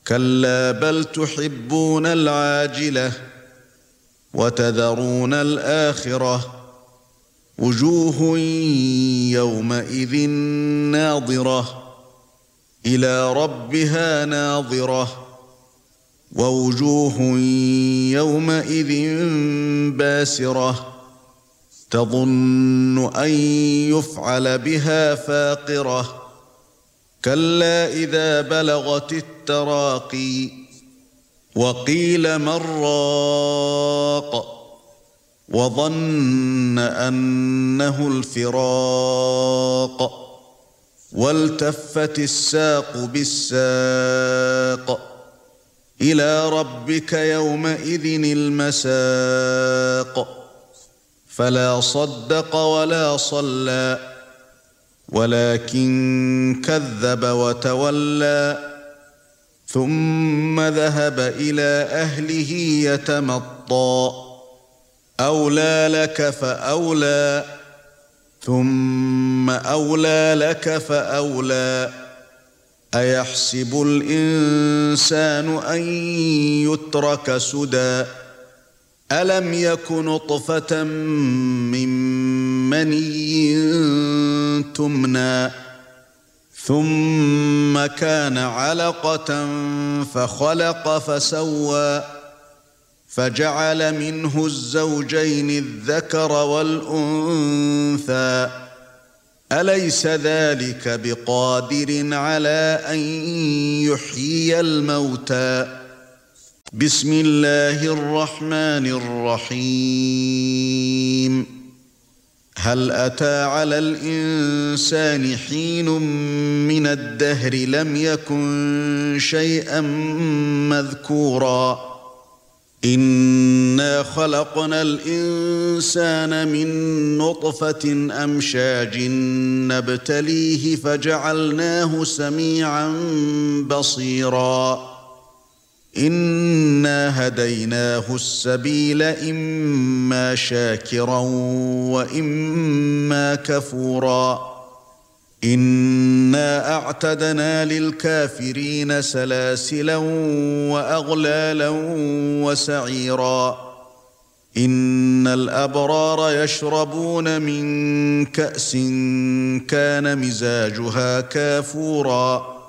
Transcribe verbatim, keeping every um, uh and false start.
كلا بل تحبون العاجلة وتذرون الآخرة وجوه يومئذ ناظرة إلى ربها ناظرة ووجوه يومئذ باسرة تظن أن يفعل بها فاقرة كلا إذا بلغت التراقي وقيل من راق وظن أنه الفراق والتفت الساق بالساق إلى ربك يومئذ المساق فلا صدق ولا صلى ولكن كذب وتولى ثم ذهب إلى أهله يتمطى أولى لك فأولى ثم أولى لك فأولى أيحسب الإنسان أن يترك سدى ألم يك نطفة من مني تمنى ثم كان علقة فخلق فسوى فجعل منه الزوجين الذكر والأنثى أليس ذلك بقادر على أن يحيي الموتى بسم الله الرحمن الرحيم هل أتى على الإنسان حين من الدهر لم يكن شيئا مذكورا إنا خلقنا الإنسان من نطفة أمشاج نبتليه فجعلناه سميعا بصيرا إنا هديناه السبيل إما شاكرا وإما كفورا إنا أعتدنا للكافرين سلاسلا وأغلالا وسعيرا إن الأبرار يشربون من كأس كان مزاجها كافورا